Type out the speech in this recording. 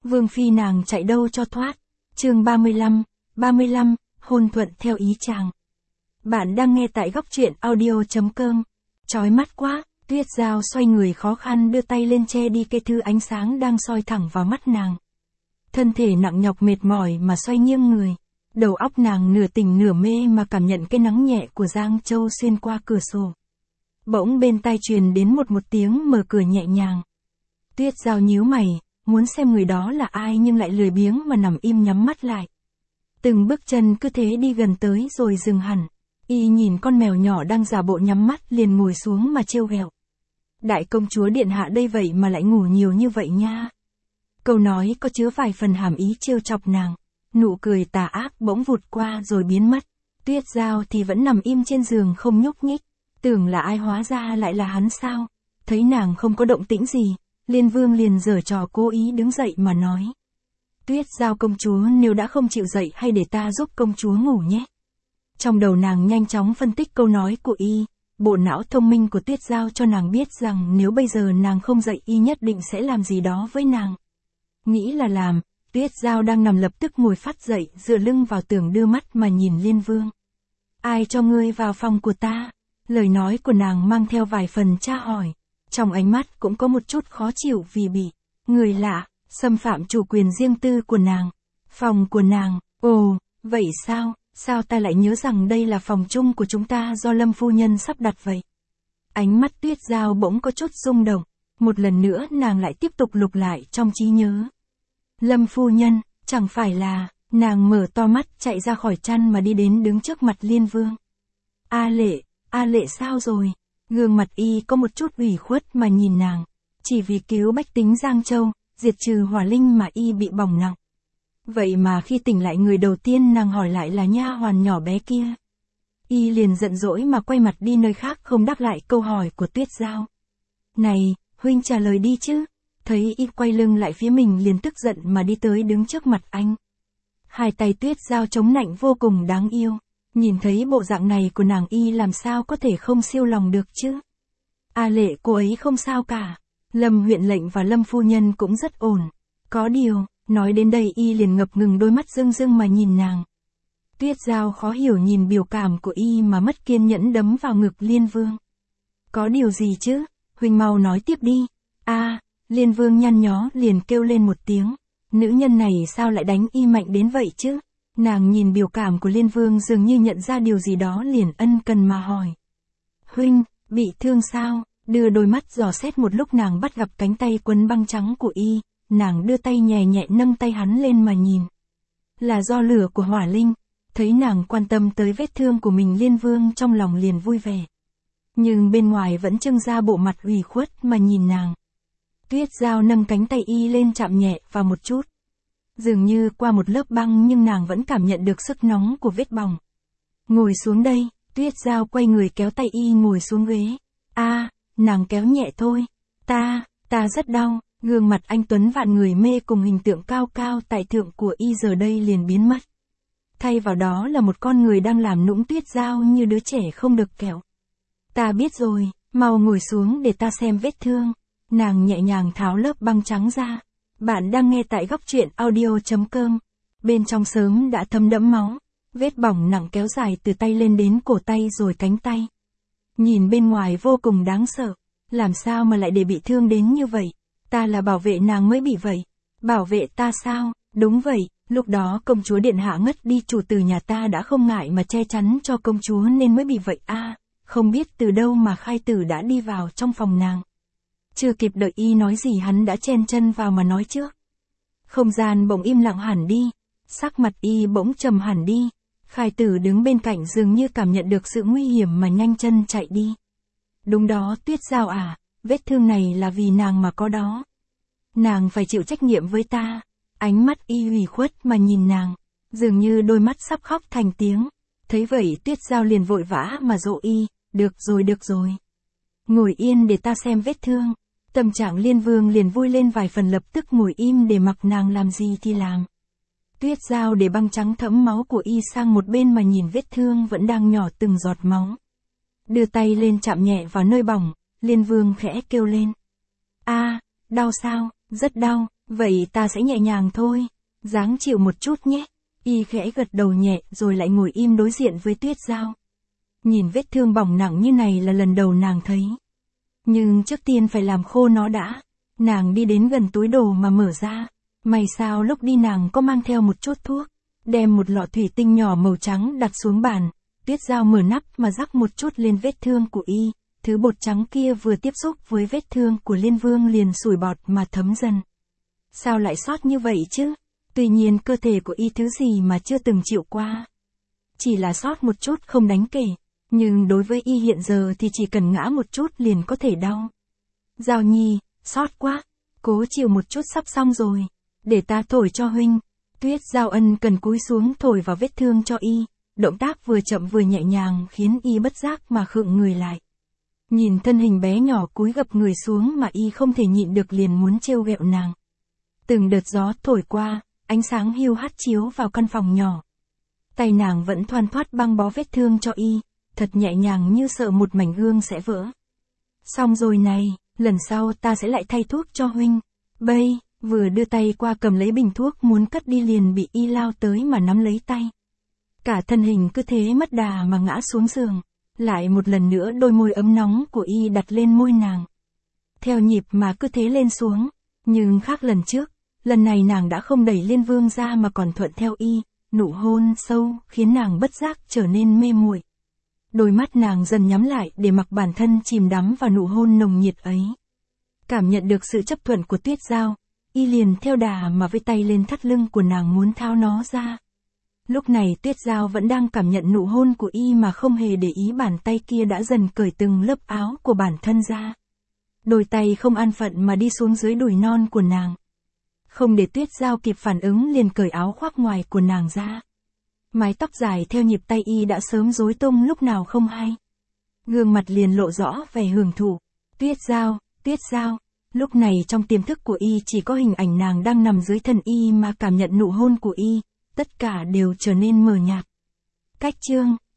Vương phi nàng chạy đâu cho thoát. Chương 35, hôn thuận theo ý chàng. Bạn đang nghe tại góc truyện audio.com. Chói mắt quá, Tuyết Giao xoay người khó khăn đưa tay lên che đi cây thư ánh sáng đang soi thẳng vào mắt nàng. Thân thể nặng nhọc mệt mỏi mà xoay nghiêng người. Đầu óc nàng nửa tỉnh nửa mê mà cảm nhận cái nắng nhẹ của Giang Châu xuyên qua cửa sổ. Bỗng bên tai truyền đến một tiếng mở cửa nhẹ nhàng. Tuyết Giao nhíu mày, muốn xem người đó là ai nhưng lại lười biếng mà nằm im nhắm mắt lại. Từng bước chân cứ thế đi gần tới rồi dừng hẳn. Y nhìn con mèo nhỏ đang giả bộ nhắm mắt liền ngồi xuống mà trêu ghẹo. Đại công chúa điện hạ đây vậy mà lại ngủ nhiều như vậy nha. Câu nói có chứa vài phần hàm ý trêu chọc nàng. Nụ cười tà ác bỗng vụt qua rồi biến mất. Tuyết Giao thì vẫn nằm im trên giường không nhúc nhích. Tưởng là ai hóa ra lại là hắn sao. Thấy nàng không có động tĩnh gì, Liên Vương liền giở trò cố ý đứng dậy mà nói. Tuyết Giao công chúa nếu đã không chịu dậy hay để ta giúp công chúa ngủ nhé. Trong đầu nàng nhanh chóng phân tích câu nói của y. Bộ não thông minh của Tuyết Giao cho nàng biết rằng nếu bây giờ nàng không dậy y nhất định sẽ làm gì đó với nàng. Nghĩ là làm, Tuyết Giao đang nằm lập tức ngồi phát dậy dựa lưng vào tường đưa mắt mà nhìn Liên Vương. Ai cho ngươi vào phòng của ta? Lời nói của nàng mang theo vài phần tra hỏi. Trong ánh mắt cũng có một chút khó chịu vì bị người lạ xâm phạm chủ quyền riêng tư của nàng. Phòng của nàng, ồ, vậy sao? Sao ta lại nhớ rằng đây là phòng chung của chúng ta do Lâm phu nhân sắp đặt vậy? Ánh mắt Tuyết Giao bỗng có chút rung động. Một lần nữa nàng lại tiếp tục lục lại trong trí nhớ. Lâm phu nhân, chẳng phải là, nàng mở to mắt chạy ra khỏi chăn mà đi đến đứng trước mặt Liên Vương. A Lệ sao rồi? Gương mặt y có một chút ủy khuất mà nhìn nàng. Chỉ vì cứu bách tính Giang Châu, diệt trừ hỏa linh mà y bị bỏng nặng. Vậy mà khi tỉnh lại người đầu tiên nàng hỏi lại là nha hoàn nhỏ bé kia. Y liền giận dỗi mà quay mặt đi nơi khác không đáp lại câu hỏi của Tuyết Giao. Này, huynh trả lời đi chứ. Thấy y quay lưng lại phía mình liền tức giận mà đi tới đứng trước mặt anh. Hai tay Tuyết Giao chống nạnh vô cùng đáng yêu. Nhìn thấy bộ dạng này của nàng y làm sao có thể không siêu lòng được chứ. A Lệ cô ấy không sao cả. Lâm huyện lệnh và Lâm phu nhân cũng rất ổn. Có điều, nói đến đây y liền ngập ngừng đôi mắt rưng rưng mà nhìn nàng. Tuyết Giao khó hiểu nhìn biểu cảm của y mà mất kiên nhẫn đấm vào ngực Liên Vương. Có điều gì chứ, huynh mau nói tiếp đi. Liên Vương nhăn nhó liền kêu lên một tiếng. Nữ nhân này sao lại đánh y mạnh đến vậy chứ? Nàng nhìn biểu cảm của Liên Vương dường như nhận ra điều gì đó liền ân cần mà hỏi. Huynh, bị thương sao? Đưa đôi mắt dò xét một lúc nàng bắt gặp cánh tay quấn băng trắng của y. Nàng đưa tay nhẹ nhẹ nâng tay hắn lên mà nhìn. Là do lửa của hỏa linh. Thấy nàng quan tâm tới vết thương của mình Liên Vương trong lòng liền vui vẻ. Nhưng bên ngoài vẫn trưng ra bộ mặt ủy khuất mà nhìn nàng. Tuyết Giao nâng cánh tay y lên chạm nhẹ vào một chút. Dường như qua một lớp băng nhưng nàng vẫn cảm nhận được sức nóng của vết bỏng. Ngồi xuống đây, Tuyết Giao quay người kéo tay y ngồi xuống ghế. Nàng kéo nhẹ thôi. Ta rất đau. Gương mặt anh Tuấn vạn người mê cùng hình tượng cao cao tại thượng của y giờ đây liền biến mất. Thay vào đó là một con người đang làm nũng Tuyết Giao như đứa trẻ không được kẹo. Ta biết rồi, mau ngồi xuống để ta xem vết thương. Nàng nhẹ nhàng tháo lớp băng trắng ra. Bạn đang nghe tại góc truyện audio.com. Bên trong sớm đã thấm đẫm máu. Vết bỏng nặng kéo dài từ tay lên đến cổ tay rồi cánh tay. Nhìn bên ngoài vô cùng đáng sợ. Làm sao mà lại để bị thương đến như vậy? Ta là bảo vệ nàng mới bị vậy. Bảo vệ ta sao? Đúng vậy, lúc đó công chúa điện hạ ngất đi chủ tử nhà ta đã không ngại mà che chắn cho công chúa nên mới bị vậy không biết từ đâu mà khai tử đã đi vào trong phòng nàng. Chưa kịp đợi y nói gì hắn đã chen chân vào mà nói trước. Không gian bỗng im lặng hẳn đi. Sắc mặt y bỗng trầm hẳn đi. Khai tử đứng bên cạnh dường như cảm nhận được sự nguy hiểm mà nhanh chân chạy đi. Đúng đó Tuyết Giao vết thương này là vì nàng mà có đó. Nàng phải chịu trách nhiệm với ta. Ánh mắt y ủy khuất mà nhìn nàng. Dường như đôi mắt sắp khóc thành tiếng. Thấy vậy Tuyết Giao liền vội vã mà dỗ y. Được rồi. Ngồi yên để ta xem vết thương. Tâm trạng Liên Vương liền vui lên vài phần lập tức ngồi im để mặc nàng làm gì thì làm. Tuyết Giao để băng trắng thấm máu của y sang một bên mà nhìn vết thương vẫn đang nhỏ từng giọt máu. Đưa tay lên chạm nhẹ vào nơi bỏng, Liên Vương khẽ kêu lên. Đau sao? Rất đau. Vậy ta sẽ nhẹ nhàng thôi. Dáng chịu một chút nhé. Y khẽ gật đầu nhẹ rồi lại ngồi im đối diện với Tuyết Giao. Nhìn vết thương bỏng nặng như này là lần đầu nàng thấy. Nhưng trước tiên phải làm khô nó đã. Nàng đi đến gần túi đồ mà mở ra. May sao lúc đi nàng có mang theo một chút thuốc. Đem một lọ thủy tinh nhỏ màu trắng đặt xuống bàn. Tuyết Giao mở nắp mà rắc một chút lên vết thương của y. Thứ bột trắng kia vừa tiếp xúc với vết thương của Liên Vương liền sủi bọt mà thấm dần. Sao lại sót như vậy chứ? Tuy nhiên cơ thể của y thứ gì mà chưa từng chịu qua. Chỉ là sót một chút không đáng kể. Nhưng đối với y hiện giờ thì chỉ cần ngã một chút liền có thể đau. Giao Nhi, sót quá. Cố chịu một chút sắp xong rồi. Để ta thổi cho huynh. Tuyết Giao ân cần cúi xuống thổi vào vết thương cho y. Động tác vừa chậm vừa nhẹ nhàng khiến y bất giác mà khựng người lại. Nhìn thân hình bé nhỏ cúi gập người xuống mà y không thể nhịn được liền muốn trêu ghẹo nàng. Từng đợt gió thổi qua, ánh sáng hiu hắt chiếu vào căn phòng nhỏ. Tay nàng vẫn thoăn thoắt băng bó vết thương cho y, thật nhẹ nhàng như sợ một mảnh gương sẽ vỡ. Xong rồi này, lần sau ta sẽ lại thay thuốc cho huynh. Bây, vừa đưa tay qua cầm lấy bình thuốc muốn cất đi liền bị y lao tới mà nắm lấy tay. Cả thân hình cứ thế mất đà mà ngã xuống giường. Lại một lần nữa đôi môi ấm nóng của y đặt lên môi nàng. Theo nhịp mà cứ thế lên xuống. Nhưng khác lần trước, lần này nàng đã không đẩy Liên Vương ra mà còn thuận theo y. Nụ hôn sâu khiến nàng bất giác trở nên mê muội. Đôi mắt nàng dần nhắm lại để mặc bản thân chìm đắm vào nụ hôn nồng nhiệt ấy. Cảm nhận được sự chấp thuận của Tuyết Giao, y liền theo đà mà với tay lên thắt lưng của nàng muốn tháo nó ra. Lúc này Tuyết Giao vẫn đang cảm nhận nụ hôn của y mà không hề để ý bàn tay kia đã dần cởi từng lớp áo của bản thân ra. Đôi tay không an phận mà đi xuống dưới đùi non của nàng. Không để Tuyết Giao kịp phản ứng liền cởi áo khoác ngoài của nàng ra. Mái tóc dài theo nhịp tay y đã sớm rối tung lúc nào không hay. Gương mặt liền lộ rõ vẻ hưởng thụ. Tuyết Giao. Lúc này trong tiềm thức của y chỉ có hình ảnh nàng đang nằm dưới thân y mà cảm nhận nụ hôn của y. Tất cả đều trở nên mờ nhạt. Cách chương